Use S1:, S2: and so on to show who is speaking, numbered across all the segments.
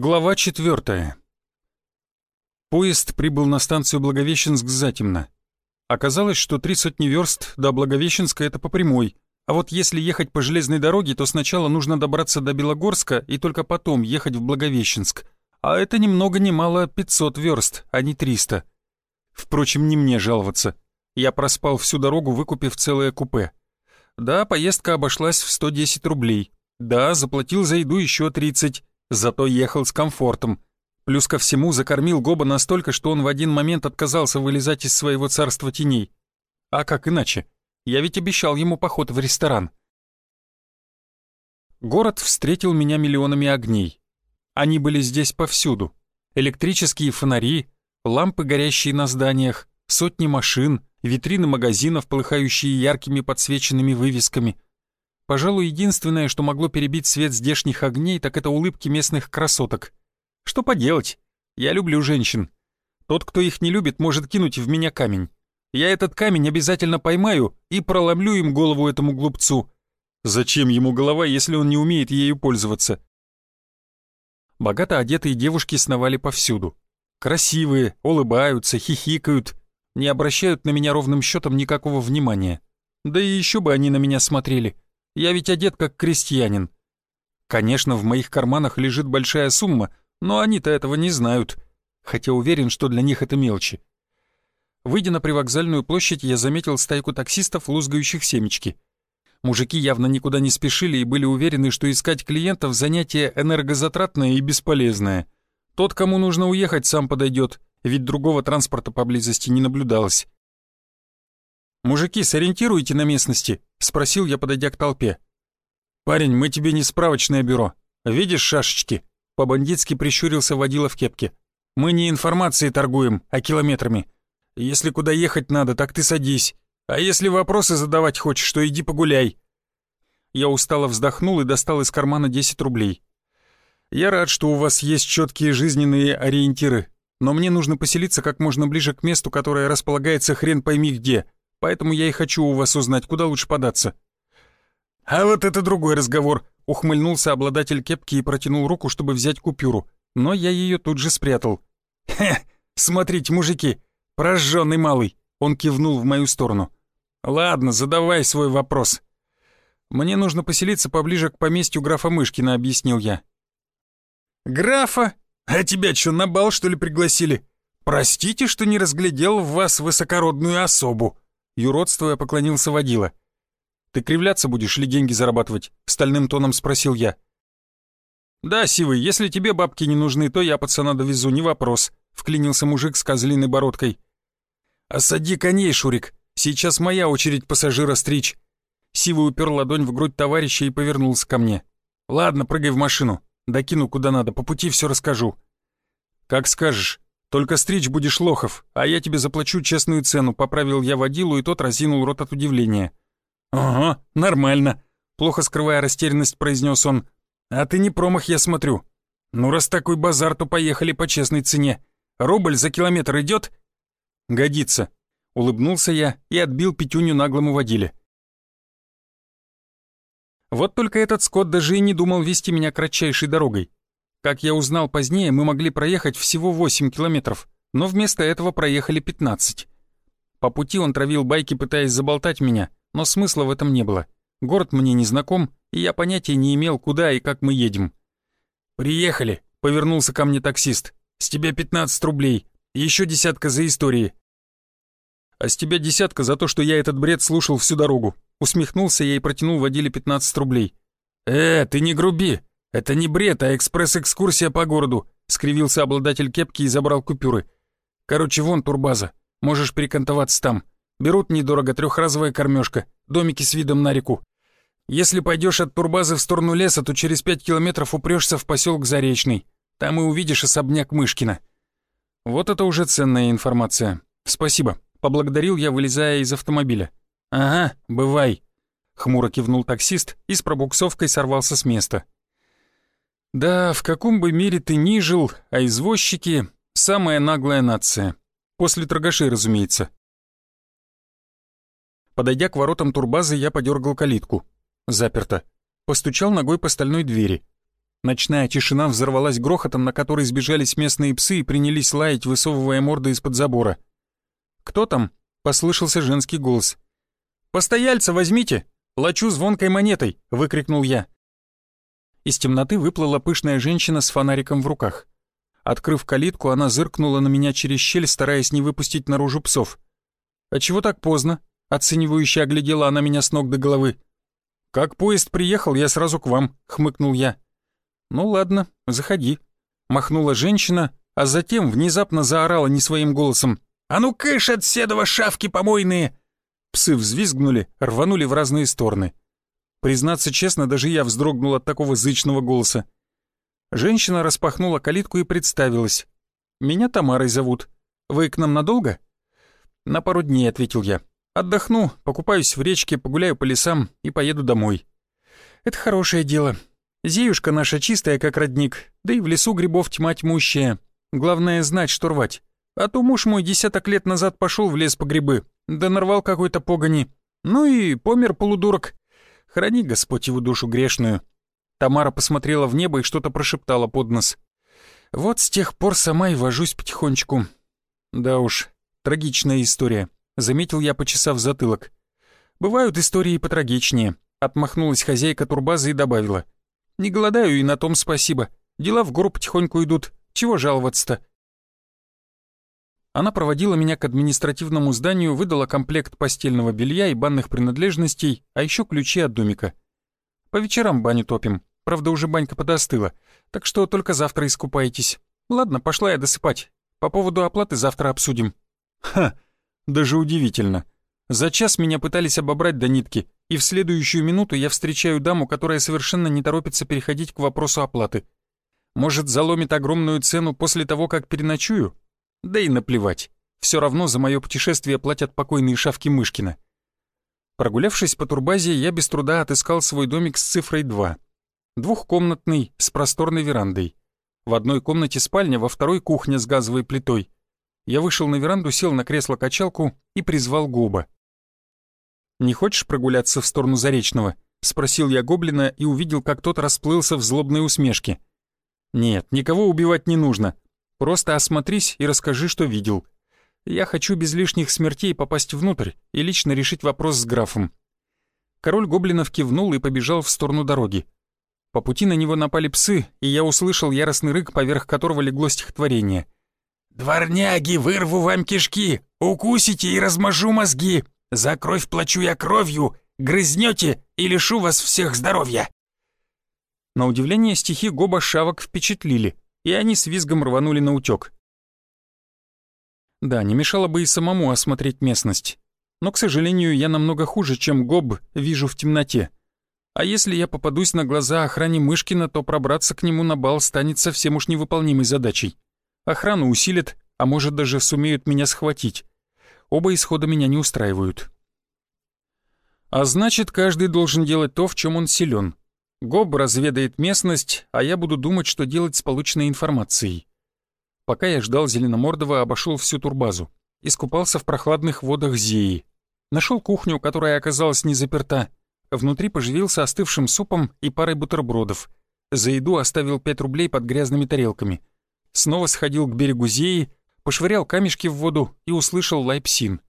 S1: Глава 4. Поезд прибыл на станцию Благовещенск затемно. Оказалось, что 300 верст до Благовещенска — это по прямой, а вот если ехать по железной дороге, то сначала нужно добраться до Белогорска и только потом ехать в Благовещенск. А это ни много ни мало 500 верст, а не 300. Впрочем, не мне жаловаться. Я проспал всю дорогу, выкупив целое купе. Да, поездка обошлась в 110 рублей. Да, заплатил за еду еще 30. Зато ехал с комфортом. Плюс ко всему закормил Гоба настолько, что он в один момент отказался вылезать из своего царства теней. А как иначе? Я ведь обещал ему поход в ресторан. Город встретил меня миллионами огней. Они были здесь повсюду. Электрические фонари, лампы, горящие на зданиях, сотни машин, витрины магазинов, полыхающие яркими подсвеченными вывесками. Пожалуй, единственное, что могло перебить свет здешних огней, так это улыбки местных красоток. Что поделать? Я люблю женщин. Тот, кто их не любит, может кинуть в меня камень. Я этот камень обязательно поймаю и проломлю им голову этому глупцу. Зачем ему голова, если он не умеет ею пользоваться? Богато одетые девушки сновали повсюду. Красивые, улыбаются, хихикают, не обращают на меня ровным счетом никакого внимания. Да и еще бы они на меня смотрели. Я ведь одет как крестьянин. Конечно, в моих карманах лежит большая сумма, но они-то этого не знают, хотя уверен, что для них это мелочи. Выйдя на привокзальную площадь, я заметил стайку таксистов, лузгающих семечки. Мужики явно никуда не спешили и были уверены, что искать клиентов — занятие энергозатратное и бесполезное. Тот, кому нужно уехать, сам подойдет, ведь другого транспорта поблизости не наблюдалось. «Мужики, сориентируйте на местности?» — спросил я, подойдя к толпе. «Парень, мы тебе не справочное бюро. Видишь шашечки?» — по-бандитски прищурился водила в кепке. «Мы не информацией торгуем, а километрами. Если куда ехать надо, так ты садись. А если вопросы задавать хочешь, то иди погуляй». Я устало вздохнул и достал из кармана 10 рублей. «Я рад, что у вас есть четкие жизненные ориентиры, но мне нужно поселиться как можно ближе к месту, которое располагается хрен пойми где. Поэтому я и хочу у вас узнать, куда лучше податься». «А вот это другой разговор», — ухмыльнулся обладатель кепки и протянул руку, чтобы взять купюру, но я ее тут же спрятал. «Хе, смотрите, мужики, прожженный малый», — он кивнул в мою сторону. «Ладно, задавай свой вопрос». «Мне нужно поселиться поближе к поместью графа Мышкина», — объяснил я. «Графа? А тебя что, на бал, что ли, пригласили? Простите, что не разглядел в вас высокородную особу». Юродствуя, поклонился водила. «Ты кривляться будешь или деньги зарабатывать?» — стальным тоном спросил я. «Да, Сивый, если тебе бабки не нужны, то я пацана довезу, не вопрос», — вклинился мужик с козлиной бородкой. «Осади коней, Шурик, сейчас моя очередь пассажира стричь». Сивый упер ладонь в грудь товарища и повернулся ко мне. «Ладно, прыгай в машину, докину куда надо, по пути все расскажу». «Как скажешь. Только стричь будешь лохов, а я тебе заплачу честную цену», — поправил я водилу, и тот разинул рот от удивления. «Ага, нормально», — плохо скрывая растерянность, произнес он. «А ты не промах, я смотрю. Ну, раз такой базар, то поехали по честной цене. Рубль за километр идет?» «Годится», — улыбнулся я и отбил пятюню наглому водиле. Вот только этот скот даже и не думал вести меня кратчайшей дорогой. Как я узнал позднее, мы могли проехать всего 8 километров, но вместо этого проехали 15. По пути он травил байки, пытаясь заболтать меня, но смысла в этом не было. Город мне не знаком, и я понятия не имел, куда и как мы едем. «Приехали», — повернулся ко мне таксист. «С тебя 15 рублей, еще 10 за истории». «А с тебя 10 за то, что я этот бред слушал всю дорогу», — усмехнулся я и протянул водиле 15 рублей. Ты не груби. «Это не бред, а экспресс-экскурсия по городу», — скривился обладатель кепки и забрал купюры. «Короче, вон турбаза. Можешь перекантоваться там. Берут недорого, 3-разовая кормежка, домики с видом на реку. Если пойдешь от турбазы в сторону леса, то через 5 километров упрешься в поселок Заречный. Там и увидишь особняк Мышкина». Вот это уже ценная информация. Спасибо. Поблагодарил я, вылезая из автомобиля. «Ага, бывай», — хмуро кивнул таксист и с пробуксовкой сорвался с места. Да, в каком бы мире ты ни жил, а извозчики — самая наглая нация. После торгашей, разумеется. Подойдя к воротам турбазы, я подергал калитку. Заперто. Постучал ногой по стальной двери. Ночная тишина взорвалась грохотом, на который сбежались местные псы и принялись лаять, высовывая морды из-под забора. «Кто там?» — послышался женский голос. «Постояльца возьмите! Плачу звонкой монетой!» — выкрикнул я. Из темноты выплыла пышная женщина с фонариком в руках. Открыв калитку, она зыркнула на меня через щель, стараясь не выпустить наружу псов. «А чего так поздно?» — оценивающе оглядела она меня с ног до головы. «Как поезд приехал, я сразу к вам», — хмыкнул я. «Ну ладно, заходи», — махнула женщина, а затем внезапно заорала не своим голосом. «А ну кыш от седова, шавки помойные!» Псы взвизгнули, рванули в разные стороны. Признаться честно, даже я вздрогнул от такого зычного голоса. Женщина распахнула калитку и представилась. «Меня Тамарой зовут. Вы к нам надолго?» «На пару дней», — ответил я. «Отдохну, покупаюсь в речке, погуляю по лесам и поеду домой». «Это хорошее дело. Зеюшка наша чистая, как родник, да и в лесу грибов тьма тьмущая. Главное знать, что рвать. А то муж мой 10 лет назад пошел в лес по грибы, да нарвал какой-то погони. Ну и помер полудурок. Храни, Господь, его душу грешную». Тамара посмотрела в небо и что-то прошептала под нос. «Вот с тех пор сама и вожусь потихонечку». «Да уж, трагичная история», — заметил я, почесав затылок. «Бывают истории потрагичнее», — отмахнулась хозяйка турбазы и добавила. «Не голодаю, и на том спасибо. Дела в гору потихоньку идут. Чего жаловаться-то?» Она проводила меня к административному зданию, выдала комплект постельного белья и банных принадлежностей, а еще ключи от домика. «По вечерам баню топим. Правда, уже банька подостыла, так что только завтра искупаетесь. Ладно, пошла я досыпать. По поводу оплаты завтра обсудим». Ха, даже удивительно. За час меня пытались обобрать до нитки, и в следующую минуту я встречаю даму, которая совершенно не торопится переходить к вопросу оплаты. Может, заломит огромную цену после того, как переночую? Да и наплевать. Все равно за мое путешествие платят покойные шавки Мышкина. Прогулявшись по турбазе, я без труда отыскал свой домик с цифрой 2. Двухкомнатный, с просторной верандой. В одной комнате спальня, во второй кухня с газовой плитой. Я вышел на веранду, сел на кресло-качалку и призвал Гоба. «Не хочешь прогуляться в сторону Заречного?» — спросил я гоблина и увидел, как тот расплылся в злобной усмешке. «Нет, никого убивать не нужно. Просто осмотрись и расскажи, что видел. Я хочу без лишних смертей попасть внутрь и лично решить вопрос с графом». Король гоблинов кивнул и побежал в сторону дороги. По пути на него напали псы, и я услышал яростный рык, поверх которого легло стихотворение. «Дворняги, вырву вам кишки, укусите и размажу мозги. За кровь плачу я кровью, грызнете и лишу вас всех здоровья». На удивление стихи Гоба шавок впечатлили, и они с визгом рванули на утёк. Да, не мешало бы и самому осмотреть местность. Но, к сожалению, я намного хуже, чем Гоб, вижу в темноте. А если я попадусь на глаза охране Мышкина, то пробраться к нему на бал станет совсем уж невыполнимой задачей. Охрану усилят, а может даже сумеют меня схватить. Оба исхода меня не устраивают. А значит, каждый должен делать то, в чем он силен. Гоб разведает местность, а я буду думать, что делать с полученной информацией. Пока я ждал Зеленомордова, обошел всю турбазу. Искупался в прохладных водах Зеи. Нашел кухню, которая оказалась не заперта. Внутри поживился остывшим супом и парой бутербродов. За еду оставил 5 рублей под грязными тарелками. Снова сходил к берегу Зеи, пошвырял камешки в воду и услышал лай псин.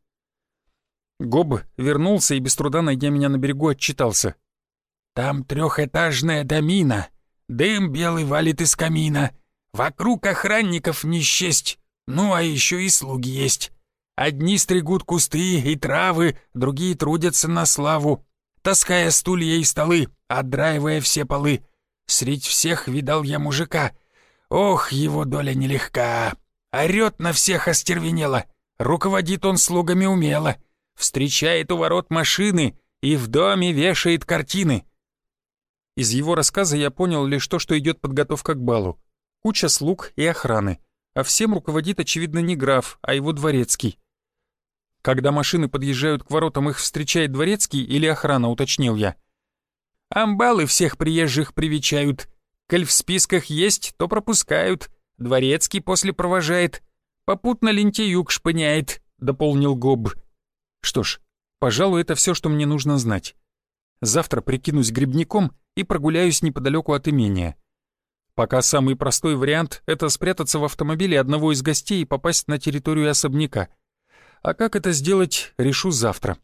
S1: Гоб вернулся и без труда, найдя меня на берегу, отчитался. «Там 3-этажная домина. Дым белый валит из камина. Вокруг охранников не счесть. Ну, а еще и слуги есть. Одни стригут кусты и травы, другие трудятся на славу, таская стулья и столы, отдраивая все полы. Средь всех видал я мужика. Ох, его доля нелегка. Орёт на всех остервенело. Руководит он слугами умело. Встречает у ворот машины и в доме вешает картины». Из его рассказа я понял лишь то, что идет подготовка к балу. Куча слуг и охраны. А всем руководит, очевидно, не граф, а его дворецкий. Когда машины подъезжают к воротам, их встречает дворецкий или охрана, уточнил я. «Амбалы всех приезжих привечают. Коль в списках есть, то пропускают. Дворецкий после провожает. Попутно лентяюк шпыняет», — дополнил Гоб. Что ж, пожалуй, это все, что мне нужно знать. Завтра прикинусь грибником и прогуляюсь неподалеку от имения. Пока самый простой вариант — это спрятаться в автомобиле одного из гостей и попасть на территорию особняка. А как это сделать, решу завтра.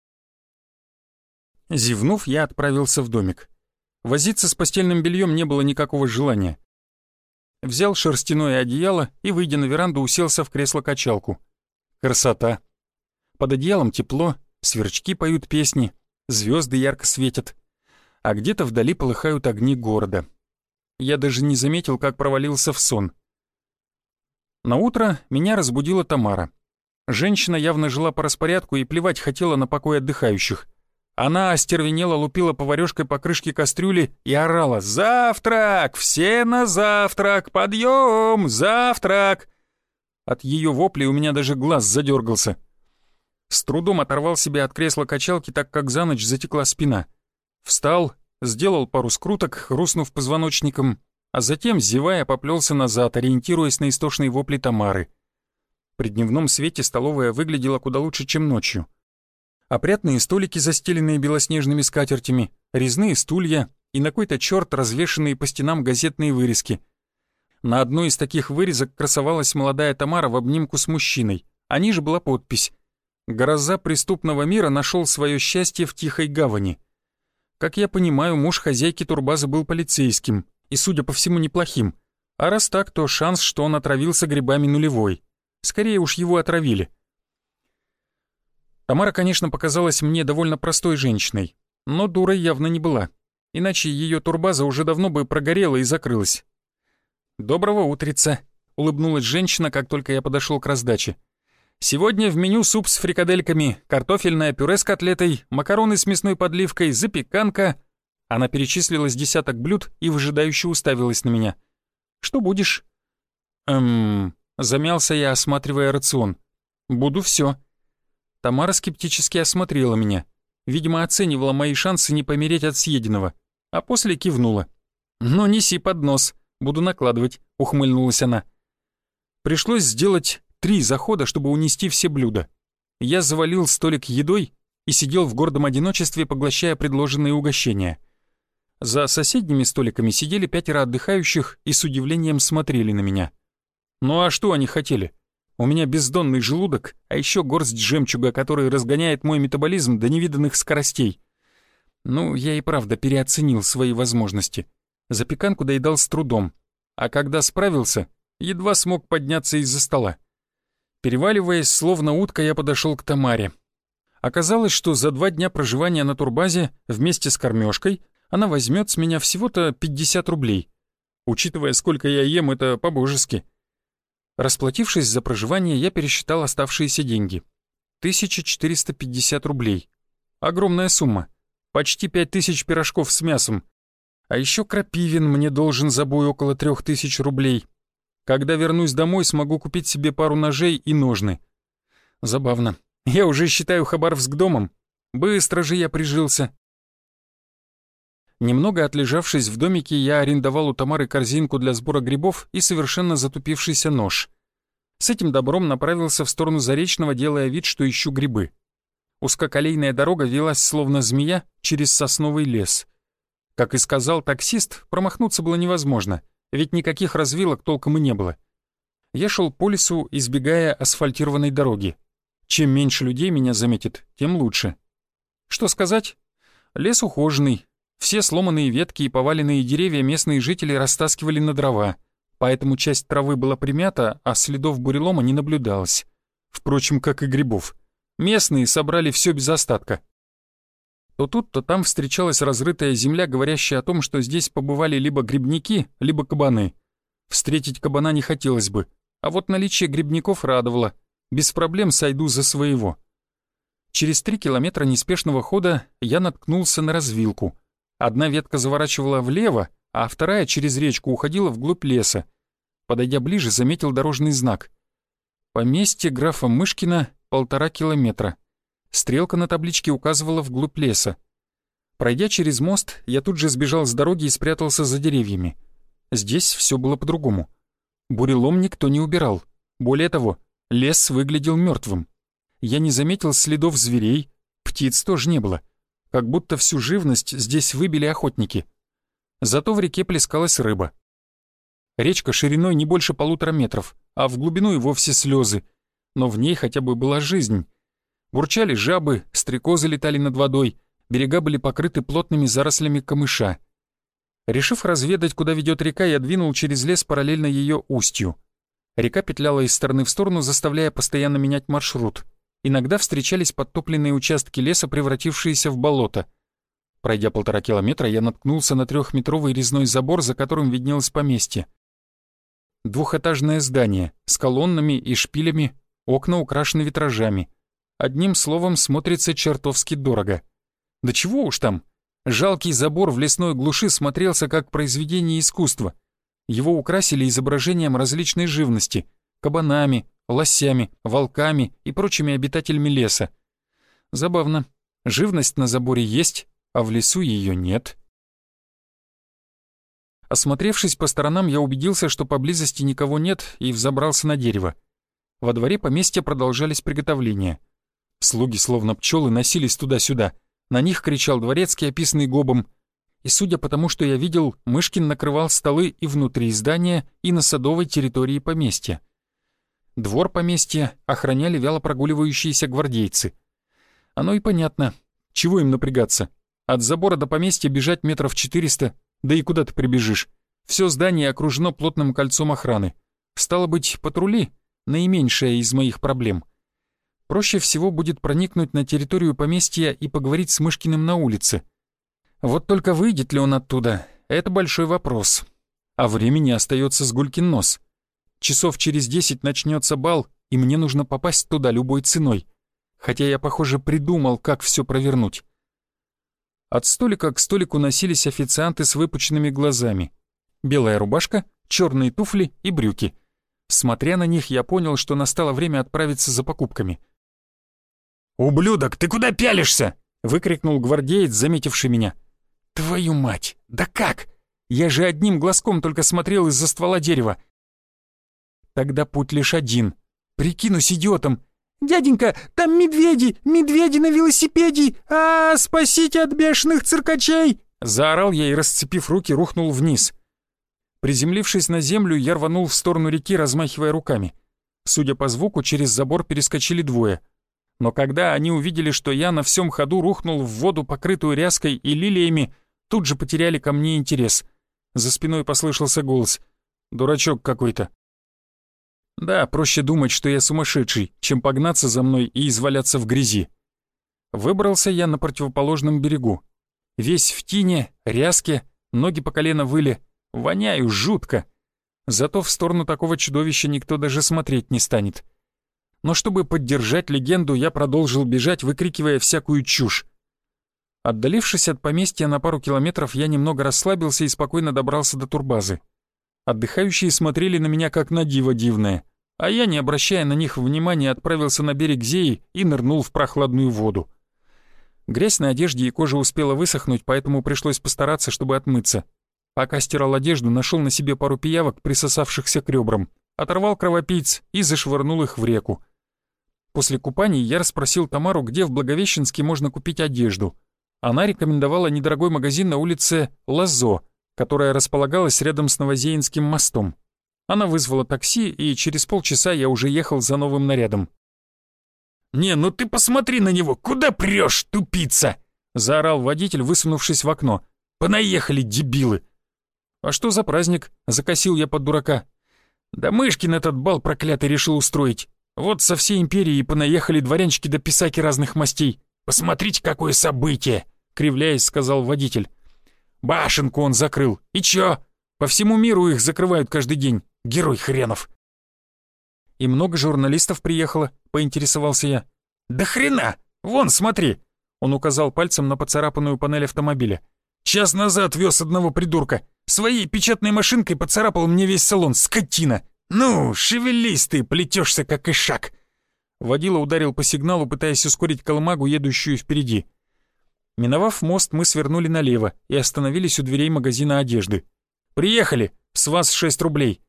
S1: Зевнув, я отправился в домик. Возиться с постельным бельем не было никакого желания. Взял шерстяное одеяло и, выйдя на веранду, уселся в кресло-качалку. Красота. Под одеялом тепло, сверчки поют песни, звезды ярко светят. А где-то вдали полыхают огни города. Я даже не заметил, как провалился в сон. Наутро меня разбудила Тамара. Женщина явно жила по распорядку и плевать хотела на покой отдыхающих. Она остервенело лупила поварёшкой по крышке кастрюли и орала: «Завтрак! Все на завтрак! Подъем! Завтрак!» От её воплей у меня даже глаз задергался. С трудом оторвал себя от кресла качалки, так как за ночь затекла спина. Встал, сделал пару скруток, хрустнув позвоночником, а затем, зевая, поплелся назад, ориентируясь на истошные вопли Тамары. При дневном свете столовая выглядела куда лучше, чем ночью. Опрятные столики, застеленные белоснежными скатертями, резные стулья и на кой-то черт развешанные по стенам газетные вырезки. На одной из таких вырезок красовалась молодая Тамара в обнимку с мужчиной, а ниже была подпись: «Гроза преступного мира нашел свое счастье в тихой гавани». Как я понимаю, муж хозяйки турбазы был полицейским и, судя по всему, неплохим. А раз так, то шанс, что он отравился грибами, нулевой. Скорее уж его отравили. Тамара, конечно, показалась мне довольно простой женщиной, но дурой явно не была, иначе ее турбаза уже давно бы прогорела и закрылась. «Доброго утреца», — улыбнулась женщина, как только я подошел к раздаче. «Сегодня в меню суп с фрикадельками, картофельное пюре с котлетой, макароны с мясной подливкой, запеканка». Она перечислила с десяток блюд и выжидающе уставилась на меня. «Что будешь?» Замялся я, осматривая рацион. «Буду все». Тамара скептически осмотрела меня. Видимо, оценивала мои шансы не помереть от съеденного. А после кивнула. «Ну, неси поднос. Буду накладывать», — ухмыльнулась она. Пришлось сделать 3 захода, чтобы унести все блюда. Я завалил столик едой и сидел в гордом одиночестве, поглощая предложенные угощения. За соседними столиками сидели 5 отдыхающих и с удивлением смотрели на меня. Ну а что они хотели? У меня бездонный желудок, а еще горсть жемчуга, который разгоняет мой метаболизм до невиданных скоростей. Ну, я и правда переоценил свои возможности. Запеканку доедал с трудом, а когда справился, едва смог подняться из-за стола. Переваливаясь, словно утка, я подошел к Тамаре. Оказалось, что за 2 дня проживания на турбазе вместе с кормежкой она возьмет с меня всего-то 50 рублей. Учитывая, сколько я ем, это по-божески. Расплатившись за проживание, я пересчитал оставшиеся деньги. 1450 рублей. Огромная сумма. Почти 5000 пирожков с мясом. А еще Крапивин мне должен за бой около 3000 рублей. Когда вернусь домой, смогу купить себе пару ножей и ножны. Забавно. Я уже считаю Хабаровск домом. Быстро же я прижился. Немного отлежавшись в домике, я арендовал у Тамары корзинку для сбора грибов и совершенно затупившийся нож. С этим добром направился в сторону Заречного, делая вид, что ищу грибы. Узкоколейная дорога велась словно змея через сосновый лес. Как и сказал таксист, промахнуться было невозможно, ведь никаких развилок толком и не было. Я шел по лесу, избегая асфальтированной дороги. Чем меньше людей меня заметит, тем лучше. Что сказать? Лес ухоженный. Все сломанные ветки и поваленные деревья местные жители растаскивали на дрова, поэтому часть травы была примята, а следов бурелома не наблюдалось. Впрочем, как и грибов. Местные собрали все без остатка. То тут, то там встречалась разрытая земля, говорящая о том, что здесь побывали либо грибники, либо кабаны. Встретить кабана не хотелось бы, а вот наличие грибников радовало. Без проблем сойду за своего. Через 3 километра неспешного хода я наткнулся на развилку. Одна ветка заворачивала влево, а вторая через речку уходила вглубь леса. Подойдя ближе, заметил дорожный знак. Поместье графа Мышкина 1,5 километра. Стрелка на табличке указывала вглубь леса. Пройдя через мост, я тут же сбежал с дороги и спрятался за деревьями. Здесь все было по-другому. Бурелом никто не убирал. Более того, лес выглядел мертвым. Я не заметил следов зверей, птиц тоже не было. Как будто всю живность здесь выбили охотники. Зато в реке плескалась рыба. Речка шириной не больше 1,5 метров, а в глубину и вовсе слезы. Но в ней хотя бы была жизнь. Бурчали жабы, стрекозы летали над водой, берега были покрыты плотными зарослями камыша. Решив разведать, куда ведет река, я двинул через лес параллельно ее устью. Река петляла из стороны в сторону, заставляя постоянно менять маршрут. Иногда встречались подтопленные участки леса, превратившиеся в болото. Пройдя 1,5 километра, я наткнулся на 3-метровый резной забор, за которым виднелось поместье. Двухэтажное здание с колоннами и шпилями, окна украшены витражами. Одним словом, смотрится чертовски дорого. Да чего уж там, жалкий забор в лесной глуши смотрелся как произведение искусства. Его украсили изображением различной живности — кабанами, лосями, волками и прочими обитателями леса. Забавно, живность на заборе есть, а в лесу ее нет. Осмотревшись по сторонам, я убедился, что поблизости никого нет, и взобрался на дерево. Во дворе поместья продолжались приготовления. Слуги, словно пчелы, носились туда-сюда. На них кричал дворецкий, описанный Гобом. И судя по тому, что я видел, Мышкин накрывал столы и внутри здания, и на садовой территории поместья. Двор поместья охраняли вяло прогуливающиеся гвардейцы. Оно и понятно. Чего им напрягаться? От забора до поместья бежать 400 метров, да и куда ты прибежишь? Все здание окружено плотным кольцом охраны. Стало быть, патрули — наименьшая из моих проблем. Проще всего будет проникнуть на территорию поместья и поговорить с Мышкиным на улице. Вот только выйдет ли он оттуда — это большой вопрос. А времени остается с гулькин нос. Часов через 10 начнется бал, и мне нужно попасть туда любой ценой. Хотя я, похоже, придумал, как все провернуть. От столика к столику носились официанты с выпученными глазами. Белая рубашка, черные туфли и брюки. Смотря на них, я понял, что настало время отправиться за покупками. «Ублюдок, ты куда пялишься?» — выкрикнул гвардеец, заметивший меня. «Твою мать! Да как? Я же одним глазком только смотрел из-за ствола дерева». «Тогда путь лишь один. Прикинусь идиотом. «Дяденька, там медведи! Медведи на велосипеде! Спасите от бешеных циркачей!» Заорал я и, расцепив руки, рухнул вниз. Приземлившись на землю, я рванул в сторону реки, размахивая руками. Судя по звуку, через забор перескочили двое. Но когда они увидели, что я на всем ходу рухнул в воду, покрытую ряской и лилиями, тут же потеряли ко мне интерес. За спиной послышался голос. «Дурачок какой-то». Да, проще думать, что я сумасшедший, чем погнаться за мной и изваляться в грязи. Выбрался я на противоположном берегу. Весь в тине, ряске, ноги по колено выли. Воняю жутко. Зато в сторону такого чудовища никто даже смотреть не станет. Но чтобы поддержать легенду, я продолжил бежать, выкрикивая всякую чушь. Отдалившись от поместья на пару километров, я немного расслабился и спокойно добрался до турбазы. Отдыхающие смотрели на меня как на диво дивное, а я, не обращая на них внимания, отправился на берег Зеи и нырнул в прохладную воду. Грязь на одежде и коже успела высохнуть, поэтому пришлось постараться, чтобы отмыться. Пока стирал одежду, нашел на себе пару пиявок, присосавшихся к ребрам, оторвал кровопийц и зашвырнул их в реку. После купаний я расспросил Тамару, где в Благовещенске можно купить одежду. Она рекомендовала недорогой магазин на улице Лазо, которая располагалась рядом с Новозеинским мостом. Она вызвала такси, и через полчаса я уже ехал за новым нарядом. «Не, ну ты посмотри на него! Куда прёшь, тупица?» — заорал водитель, высунувшись в окно. «Понаехали, дебилы!» «А что за праздник?» — закосил я под дурака. «Да Мышкин этот бал проклятый решил устроить. Вот со всей империи и понаехали дворянчики да писаки разных мастей. Посмотрите, какое событие!» — кривляясь, сказал водитель. «Башенку он закрыл. И чё? По всему миру их закрывают каждый день. Герой хренов!» «И много журналистов приехало?» — поинтересовался я. «Да хрена! Вон, смотри!» Он указал пальцем на поцарапанную панель автомобиля. «Час назад вез одного придурка. Своей печатной машинкой поцарапал мне весь салон, скотина! Ну, шевелись ты, плетешься как ишак!» Водила ударил по сигналу, пытаясь ускорить колымагу, едущую впереди. Миновав мост, мы свернули налево и остановились у дверей магазина одежды. «Приехали! С вас 6 рублей!»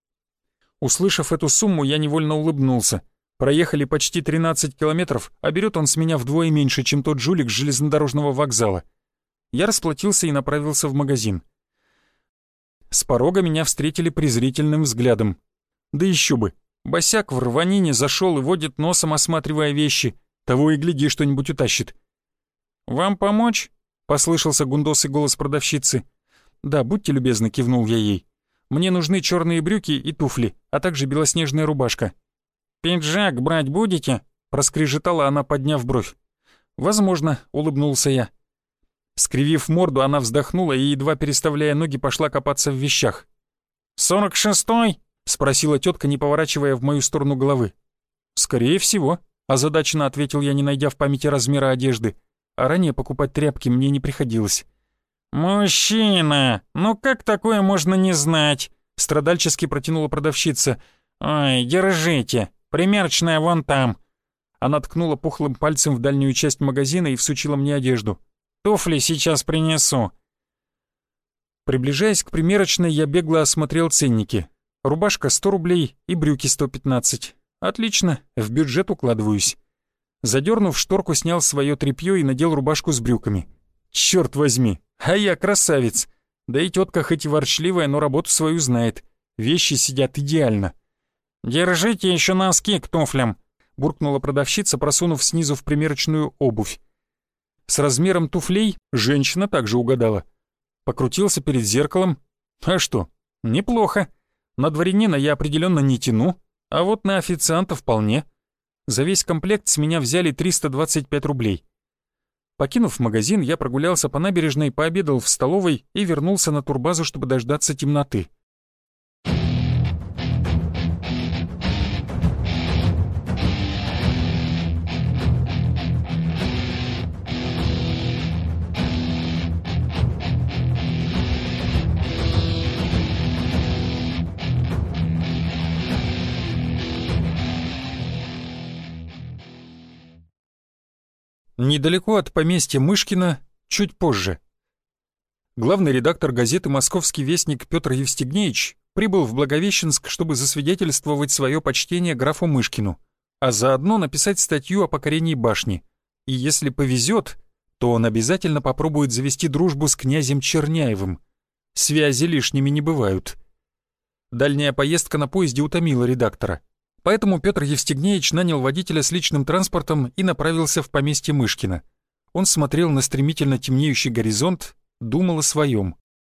S1: Услышав эту сумму, я невольно улыбнулся. Проехали почти 13 километров, а берет он с меня вдвое меньше, чем тот жулик с железнодорожного вокзала. Я расплатился и направился в магазин. С порога меня встретили презрительным взглядом. Да еще бы, босяк в рванине зашел и водит носом, осматривая вещи. Того и гляди, что-нибудь утащит. «Вам помочь?» — послышался гундосый голос продавщицы. «Да, будьте любезны», — кивнул я ей. «Мне нужны черные брюки и туфли, а также белоснежная рубашка». «Пиджак брать будете?» — проскрежетала она, подняв бровь. «Возможно», — улыбнулся я. Скривив морду, она вздохнула и, едва переставляя ноги, пошла копаться в вещах. «46-й?» — спросила тетка, не поворачивая в мою сторону головы. «Скорее всего», — озадаченно ответил я, не найдя в памяти размера одежды. А ранее покупать тряпки мне не приходилось. «Мужчина! Ну как такое можно не знать?» — страдальчески протянула продавщица. «Ой, держите, примерочная вон там». Она ткнула пухлым пальцем в дальнюю часть магазина и всучила мне одежду. «Туфли сейчас принесу». Приближаясь к примерочной, я бегло осмотрел ценники. Рубашка 100 рублей и брюки 115. Отлично, в бюджет укладываюсь. Задернув шторку, снял свое тряпье и надел рубашку с брюками. Черт возьми, а я красавец. Да и тетка хоть и ворчливая, но работу свою знает. Вещи сидят идеально. «Держите еще носки к туфлям», — буркнула продавщица, просунув снизу в примерочную обувь. С размером туфлей женщина также угадала. Покрутился перед зеркалом. А что, неплохо. На дворянина я определенно не тяну, а вот на официанта вполне. За весь комплект с меня взяли 325 рублей. Покинув магазин, я прогулялся по набережной, пообедал в столовой и вернулся на турбазу, чтобы дождаться темноты. Недалеко от поместья Мышкина, чуть позже. Главный редактор газеты «Московский вестник» Петр Евстигнеевич прибыл в Благовещенск, чтобы засвидетельствовать свое почтение графу Мышкину, а заодно написать статью о покорении башни. И если повезет, то он обязательно попробует завести дружбу с князем Черняевым. Связи лишними не бывают. Дальняя поездка на поезде утомила редактора. Поэтому Петр Евстигнеевич нанял водителя с личным транспортом и направился в поместье Мышкина. Он смотрел на стремительно темнеющий горизонт, думал о своем.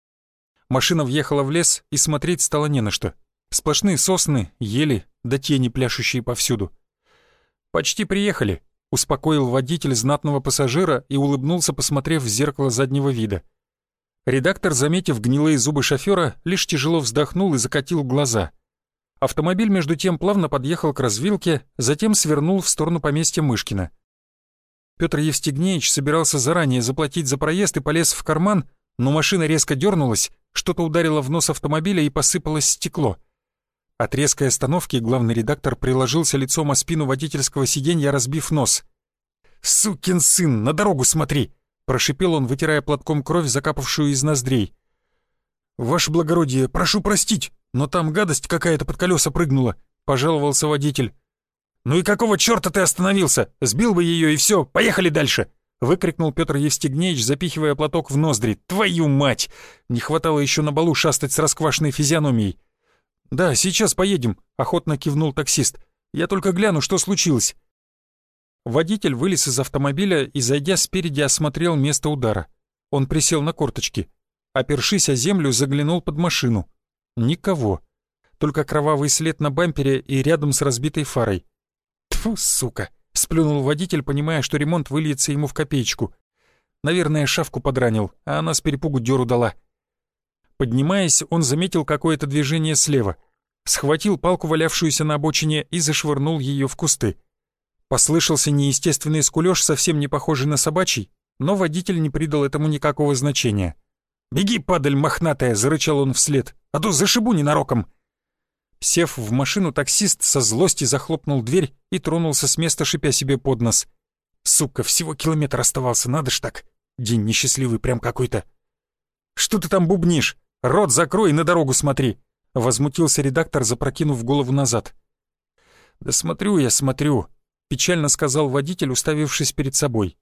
S1: Машина въехала в лес, и смотреть стало не на что. Сплошные сосны, ели, да тени, пляшущие повсюду. «Почти приехали», — успокоил водитель знатного пассажира и улыбнулся, посмотрев в зеркало заднего вида. Редактор, заметив гнилые зубы шофера, лишь тяжело вздохнул и закатил глаза. Автомобиль, между тем, плавно подъехал к развилке, затем свернул в сторону поместья Мышкина. Петр Евстигнеевич собирался заранее заплатить за проезд и полез в карман, но машина резко дернулась, что-то ударило в нос автомобиля и посыпалось стекло. От резкой остановки главный редактор приложился лицом о спину водительского сиденья, разбив нос. «Сукин сын, на дорогу смотри!» — прошипел он, вытирая платком кровь, закапавшую из ноздрей. «Ваше благородие, прошу простить, но там гадость какая-то под колеса прыгнула», — пожаловался водитель. «Ну и какого черта ты остановился? Сбил бы ее и все, поехали дальше!» — выкрикнул Петр Евстигнеевич, запихивая платок в ноздри. «Твою мать! Не хватало еще на балу шастать с расквашенной физиономией!» «Да, сейчас поедем», — охотно кивнул таксист. «Я только гляну, что случилось». Водитель вылез из автомобиля и, зайдя спереди, осмотрел место удара. Он присел на корточки. Опершись о землю, заглянул под машину. Никого. Только кровавый след на бампере и рядом с разбитой фарой. «Тьфу, сука!» — сплюнул водитель, понимая, что ремонт выльется ему в копеечку. Наверное, шавку подранил, а она с перепугу дёру дала. Поднимаясь, он заметил какое-то движение слева. Схватил палку, валявшуюся на обочине, и зашвырнул ее в кусты. Послышался неестественный скулёж, совсем не похожий на собачий, но водитель не придал этому никакого значения. «Беги, падаль мохнатая!» — зарычал он вслед. «А то зашибу ненароком!» Сев в машину, таксист со злости захлопнул дверь и тронулся с места, шипя себе под нос. «Сука, всего километр оставался, надо ж так! День несчастливый прям какой-то!» «Что ты там бубнишь? Рот закрой и на дорогу смотри!» — возмутился редактор, запрокинув голову назад. «Да смотрю я, смотрю!» — печально сказал водитель, уставившись перед собой.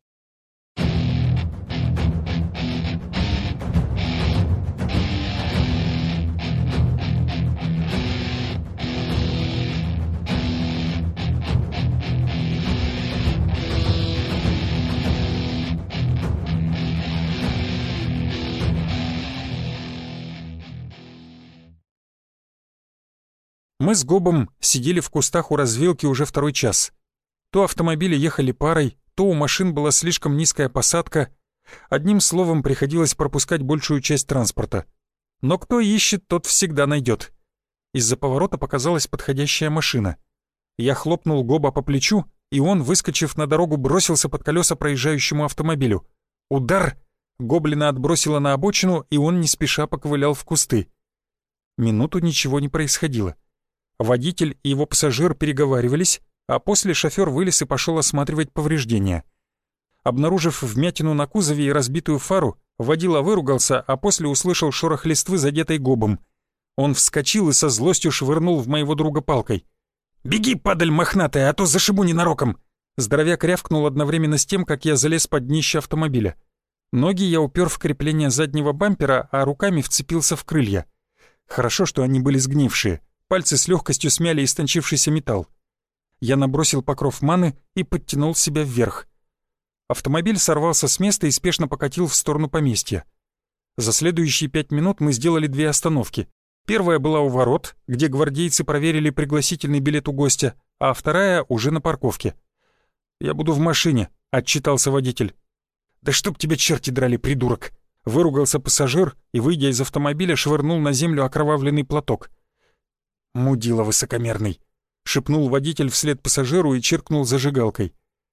S1: Мы с Гобом сидели в кустах у развилки уже второй час. То автомобили ехали парой, то у машин была слишком низкая посадка. Одним словом, приходилось пропускать большую часть транспорта. Но кто ищет, тот всегда найдет. Из-за поворота показалась подходящая машина. Я хлопнул Гоба по плечу, и он, выскочив на дорогу, бросился под колеса проезжающему автомобилю. Удар! Гоблина отбросило на обочину, и он не спеша поковылял в кусты. Минуту ничего не происходило. Водитель и его пассажир переговаривались, а после шофер вылез и пошел осматривать повреждения. Обнаружив вмятину на кузове и разбитую фару, водила выругался, а после услышал шорох листвы, задетой Гобом. Он вскочил и со злостью швырнул в моего друга палкой. «Беги, падаль мохнатая, а то зашибу ненароком!» Здоровяк рявкнул одновременно с тем, как я залез под днище автомобиля. Ноги я упер в крепление заднего бампера, а руками вцепился в крылья. Хорошо, что они были сгнившие. Пальцы с легкостью смяли истончившийся металл. Я набросил покров маны и подтянул себя вверх. Автомобиль сорвался с места и спешно покатил в сторону поместья. За следующие 5 минут мы сделали 2 остановки. Первая была у ворот, где гвардейцы проверили пригласительный билет у гостя, а вторая уже на парковке. «Я буду в машине», — отчитался водитель. «Да чтоб тебя черти драли, придурок!» — выругался пассажир и, выйдя из автомобиля, швырнул на землю окровавленный платок. «Мудила высокомерный», — шепнул водитель вслед пассажиру и чиркнул зажигалкой.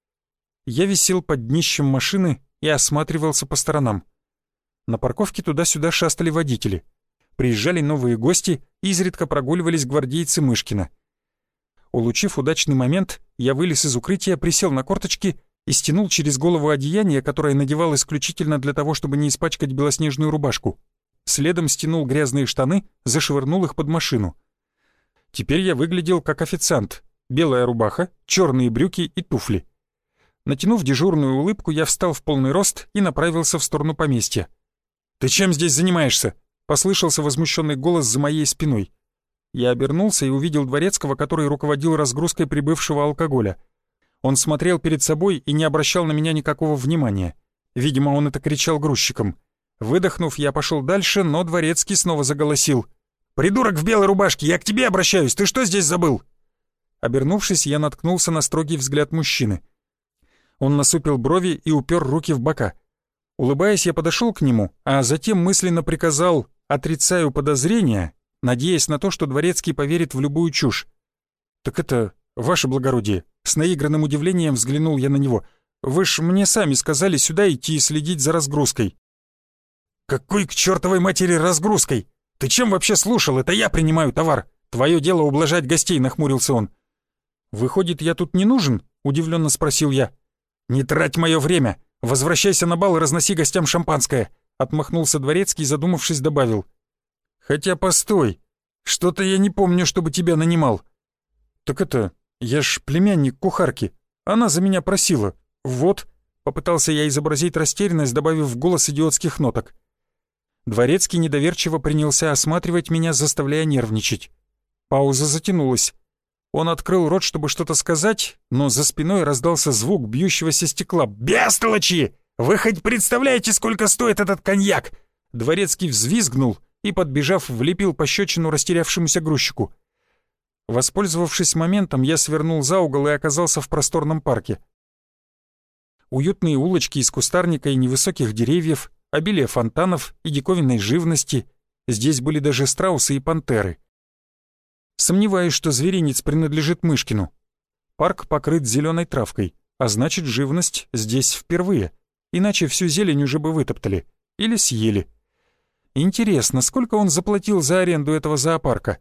S1: Я висел под днищем машины и осматривался по сторонам. На парковке туда-сюда шастали водители. Приезжали новые гости, изредка прогуливались гвардейцы Мышкина. Улучив удачный момент, я вылез из укрытия, присел на корточки и стянул через голову одеяние, которое надевал исключительно для того, чтобы не испачкать белоснежную рубашку. Следом стянул грязные штаны, зашвырнул их под машину. Теперь я выглядел как официант. Белая рубаха, черные брюки и туфли. Натянув дежурную улыбку, я встал в полный рост и направился в сторону поместья. «Ты чем здесь занимаешься?» — послышался возмущенный голос за моей спиной. Я обернулся и увидел дворецкого, который руководил разгрузкой прибывшего алкоголя. Он смотрел перед собой и не обращал на меня никакого внимания. Видимо, он это кричал грузчикам. Выдохнув, я пошел дальше, но дворецкий снова заголосил. «Придурок в белой рубашке, я к тебе обращаюсь, ты что здесь забыл?» Обернувшись, я наткнулся на строгий взгляд мужчины. Он насупил брови и упер руки в бока. Улыбаясь, я подошел к нему, а затем мысленно приказал «отрицаю подозрения», надеясь на то, что дворецкий поверит в любую чушь. «Так это, ваше благородие», — с наигранным удивлением взглянул я на него. «Вы ж мне сами сказали сюда идти и следить за разгрузкой». «Какой к чертовой матери разгрузкой? Ты чем вообще слушал? Это я принимаю товар. Твое дело ублажать гостей», — нахмурился он. «Выходит, я тут не нужен?» — удивленно спросил я. «Не трать мое время. Возвращайся на бал и разноси гостям шампанское», — отмахнулся дворецкий, задумавшись, добавил. «Хотя постой, что-то я не помню, чтобы тебя нанимал». «Так это, я ж племянник кухарки, она за меня просила. Вот», — попытался я изобразить растерянность, добавив в голос идиотских ноток. Дворецкий недоверчиво принялся осматривать меня, заставляя нервничать. Пауза затянулась. Он открыл рот, чтобы что-то сказать, но за спиной раздался звук бьющегося стекла. «Бестолочи! Вы хоть представляете, сколько стоит этот коньяк?» Дворецкий взвизгнул и, подбежав, влепил пощечину растерявшемуся грузчику. Воспользовавшись моментом, я свернул за угол и оказался в просторном парке. Уютные улочки из кустарника и невысоких деревьев, обилие фонтанов и диковинной живности. Здесь были даже страусы и пантеры. Сомневаюсь, что зверинец принадлежит Мышкину. Парк покрыт зеленой травкой, а значит, живность здесь впервые. Иначе всю зелень уже бы вытоптали или съели. Интересно, сколько он заплатил за аренду этого зоопарка?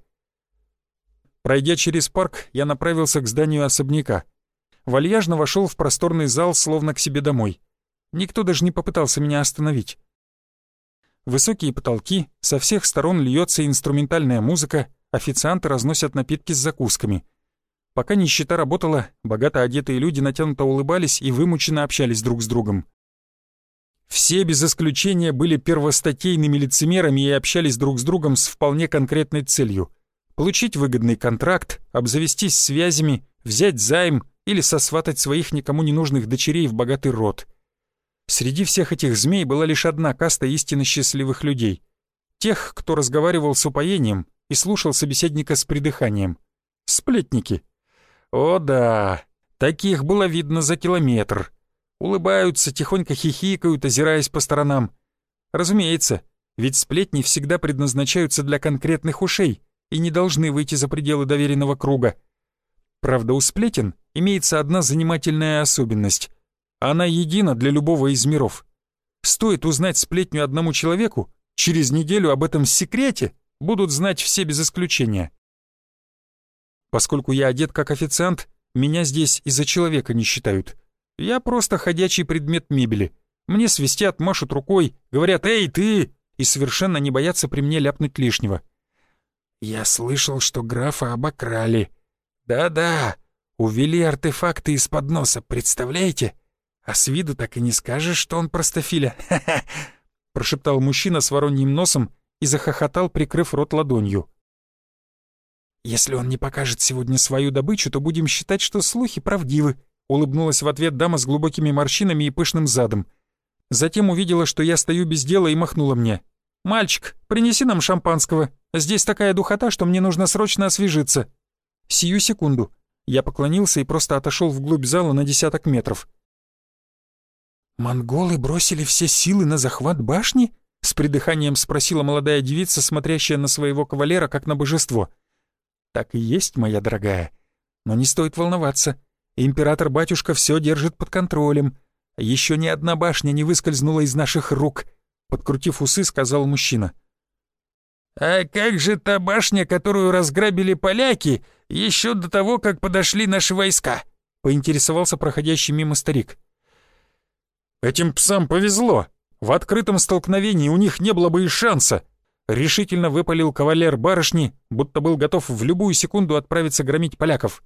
S1: Пройдя через парк, я направился к зданию особняка. Вальяжно вошел в просторный зал, словно к себе домой. Никто даже не попытался меня остановить. Высокие потолки, со всех сторон льется инструментальная музыка, официанты разносят напитки с закусками. Пока нищета работала, богато одетые люди натянуто улыбались и вымученно общались друг с другом. Все без исключения были первостатейными лицемерами и общались друг с другом с вполне конкретной целью — получить выгодный контракт, обзавестись связями, взять займ или сосватать своих никому не нужных дочерей в богатый род. Среди всех этих змей была лишь одна каста истинно счастливых людей — тех, кто разговаривал с упоением и слушал собеседника с придыханием. Сплетники. О да, таких было видно за километр. Улыбаются, тихонько хихикают, озираясь по сторонам. Разумеется, ведь сплетни всегда предназначаются для конкретных ушей и не должны выйти за пределы доверенного круга. Правда, у сплетен имеется одна занимательная особенность. Она едина для любого из миров. Стоит узнать сплетню одному человеку, через неделю об этом секрете будут знать все без исключения. Поскольку я одет как официант, меня здесь и за человека не считают. Я просто ходячий предмет мебели. Мне свистят, машут рукой, говорят «Эй, ты!» и совершенно не боятся при мне ляпнуть лишнего. Я слышал, что графа обокрали. Да-да, увели артефакты из-под носа, представляете? А с виду так и не скажешь, что он простофиля. Ха-ха!» прошептал мужчина с вороньим носом и захохотал, прикрыв рот ладонью. «Если он не покажет сегодня свою добычу, то будем считать, что слухи правдивы», улыбнулась в ответ дама с глубокими морщинами и пышным задом. Затем увидела, что я стою без дела, и махнула мне. «Мальчик, принеси нам шампанского. Здесь такая духота, что мне нужно срочно освежиться». «Сию секунду». Я поклонился и просто отошел вглубь зала на 10 метров. «Монголы бросили все силы на захват башни?» — с придыханием спросила молодая девица, смотрящая на своего кавалера как на божество. «Так и есть, моя дорогая. Но не стоит волноваться. Император-батюшка все держит под контролем. Еще ни одна башня не выскользнула из наших рук», — подкрутив усы, сказал мужчина. «А как же та башня, которую разграбили поляки еще до того, как подошли наши войска?» — поинтересовался проходящий мимо старик. «Этим псам повезло. В открытом столкновении у них не было бы и шанса», — решительно выпалил кавалер барышни, будто был готов в любую секунду отправиться громить поляков.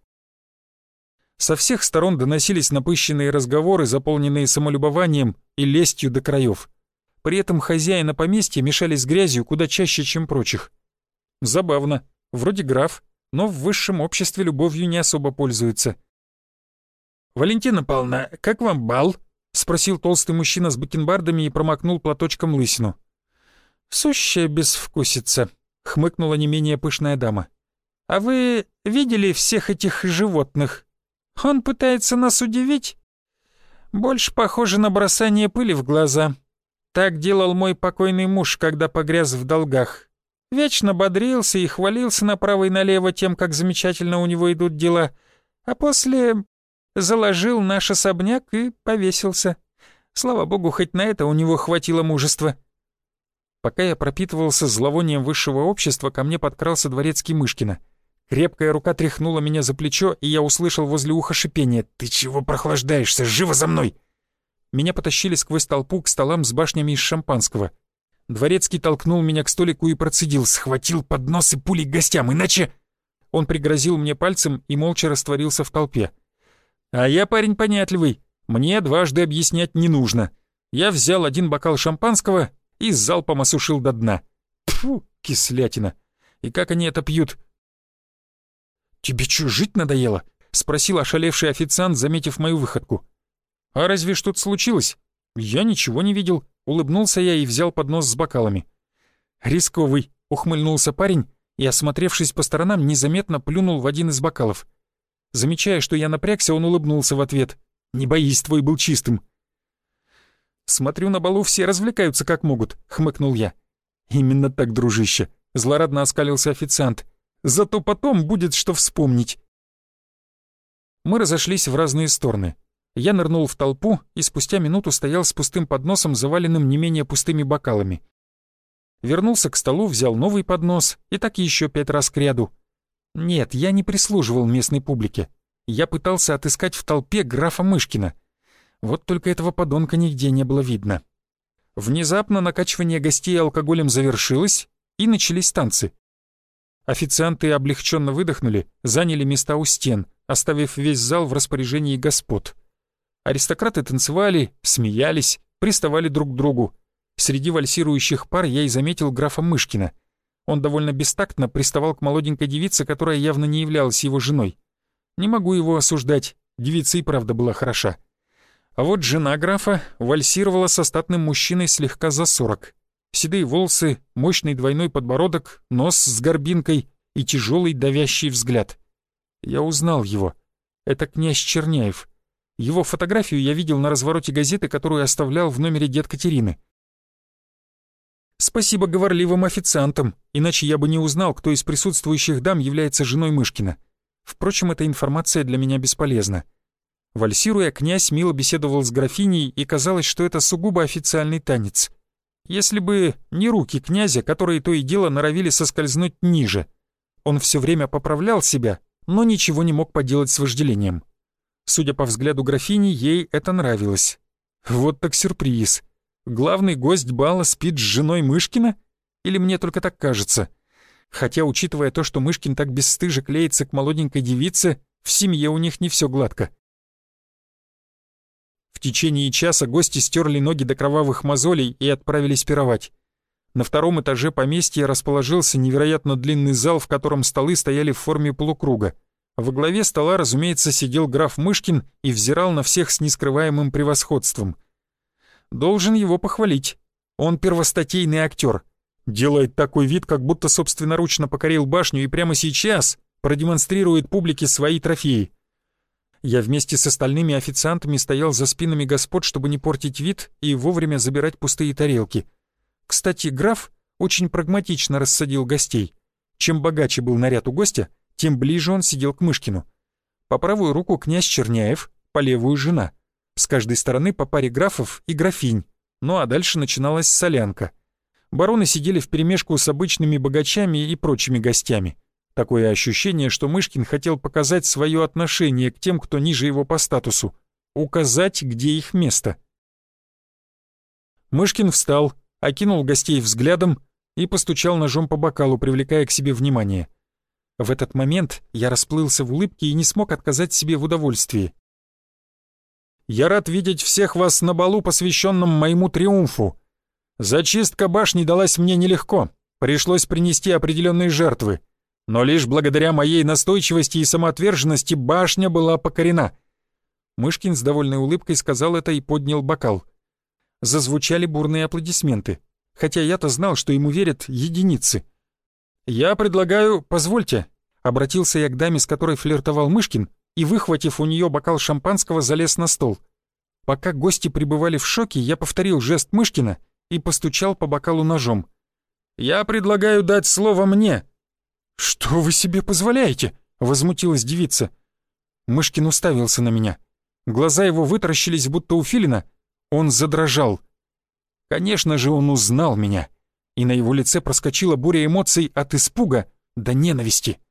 S1: Со всех сторон доносились напыщенные разговоры, заполненные самолюбованием и лестью до краев. При этом хозяина поместья мешали с грязью куда чаще, чем прочих. Забавно. Вроде граф, но в высшем обществе любовью не особо пользуется. «Валентина Павловна, как вам бал?» — спросил толстый мужчина с бакенбардами и промокнул платочком лысину. «Сущая безвкусица», — хмыкнула не менее пышная дама. «А вы видели всех этих животных? Он пытается нас удивить? Больше похоже на бросание пыли в глаза. Так делал мой покойный муж, когда погряз в долгах. Вечно бодрился и хвалился направо и налево тем, как замечательно у него идут дела, а после заложил наш особняк и повесился. Слава богу, хоть на это у него хватило мужества». Пока я пропитывался зловонием высшего общества, ко мне подкрался дворецкий Мышкина. Крепкая рука тряхнула меня за плечо, и я услышал возле уха шипение: «Ты чего прохлаждаешься? Живо за мной!» Меня потащили сквозь толпу к столам с башнями из шампанского. Дворецкий толкнул меня к столику и процедил: «Схватил поднос и пулей к гостям, иначе...» Он пригрозил мне пальцем и молча растворился в толпе. А я парень понятливый, мне дважды объяснять не нужно. Я взял один бокал шампанского и залпом осушил до дна. Тьфу, кислятина. И как они это пьют? «Тебе чё, жить надоело?» — спросил ошалевший официант, заметив мою выходку. «А разве что тут случилось?» «Я ничего не видел», — улыбнулся я и взял поднос с бокалами. «Рисковый», — ухмыльнулся парень и, осмотревшись по сторонам, незаметно плюнул в один из бокалов. Замечая, что я напрягся, он улыбнулся в ответ. «Не боись, твой был чистым». «Смотрю, на балу все развлекаются как могут», — хмыкнул я. «Именно так, дружище», — злорадно оскалился официант. «Зато потом будет что вспомнить». Мы разошлись в разные стороны. Я нырнул в толпу и спустя минуту стоял с пустым подносом, заваленным не менее пустыми бокалами. Вернулся к столу, взял новый поднос и так еще 5 раз кряду. Нет, я не прислуживал местной публике. Я пытался отыскать в толпе графа Мышкина. Вот только этого подонка нигде не было видно. Внезапно накачивание гостей алкоголем завершилось, и начались танцы. Официанты облегченно выдохнули, заняли места у стен, оставив весь зал в распоряжении господ. Аристократы танцевали, смеялись, приставали друг к другу. Среди вальсирующих пар я и заметил графа Мышкина. Он довольно бестактно приставал к молоденькой девице, которая явно не являлась его женой. Не могу его осуждать, девица и правда была хороша. А вот жена графа вальсировала со статным мужчиной слегка за 40. Седые волосы, мощный двойной подбородок, нос с горбинкой и тяжелый давящий взгляд. Я узнал его. Это князь Черняев. Его фотографию я видел на развороте газеты, которую оставлял в номере дед Катерины. Спасибо говорливым официантам, иначе я бы не узнал, кто из присутствующих дам является женой Мышкина. Впрочем, эта информация для меня бесполезна. Вальсируя, князь мило беседовал с графиней, и казалось, что это сугубо официальный танец. Если бы не руки князя, которые то и дело норовили соскользнуть ниже. Он все время поправлял себя, но ничего не мог поделать с вожделением. Судя по взгляду графини, ей это нравилось. Вот так сюрприз. Главный гость бала спит с женой Мышкина? Или мне только так кажется? Хотя, учитывая то, что Мышкин так бесстыже клеится к молоденькой девице, в семье у них не все гладко. В течение часа гости стерли ноги до кровавых мозолей и отправились пировать. На втором этаже поместья расположился невероятно длинный зал, в котором столы стояли в форме полукруга. Во главе стола, разумеется, сидел граф Мышкин и взирал на всех с нескрываемым превосходством. Должен его похвалить. Он первостатейный актер. Делает такой вид, как будто собственноручно покорил башню и прямо сейчас продемонстрирует публике свои трофеи. Я вместе с остальными официантами стоял за спинами господ, чтобы не портить вид и вовремя забирать пустые тарелки. Кстати, граф очень прагматично рассадил гостей. Чем богаче был наряд у гостя, тем ближе он сидел к Мышкину. По правую руку князь Черняев, по левую жена. С каждой стороны по паре графов и графинь, ну а дальше начиналась солянка. Бароны сидели вперемешку с обычными богачами и прочими гостями. Такое ощущение, что Мышкин хотел показать свое отношение к тем, кто ниже его по статусу, указать, где их место. Мышкин встал, окинул гостей взглядом и постучал ножом по бокалу, привлекая к себе внимание. В этот момент я расплылся в улыбке и не смог отказать себе в удовольствии. «Я рад видеть всех вас на балу, посвященном моему триумфу. Зачистка башни далась мне нелегко, пришлось принести определенные жертвы. Но лишь благодаря моей настойчивости и самоотверженности башня была покорена». Мышкин с довольной улыбкой сказал это и поднял бокал. Зазвучали бурные аплодисменты, хотя я-то знал, что ему верят единицы. «Я предлагаю, позвольте», — обратился я к даме, с которой флиртовал Мышкин, и, выхватив у нее бокал шампанского, залез на стол. Пока гости пребывали в шоке, я повторил жест Мышкина и постучал по бокалу ножом. «Я предлагаю дать слово мне». «Что вы себе позволяете?» — возмутилась девица. Мышкин уставился на меня. Глаза его вытаращились, будто у филина. Он задрожал. Конечно же, он узнал меня, и на его лице проскочила буря эмоций от испуга до ненависти.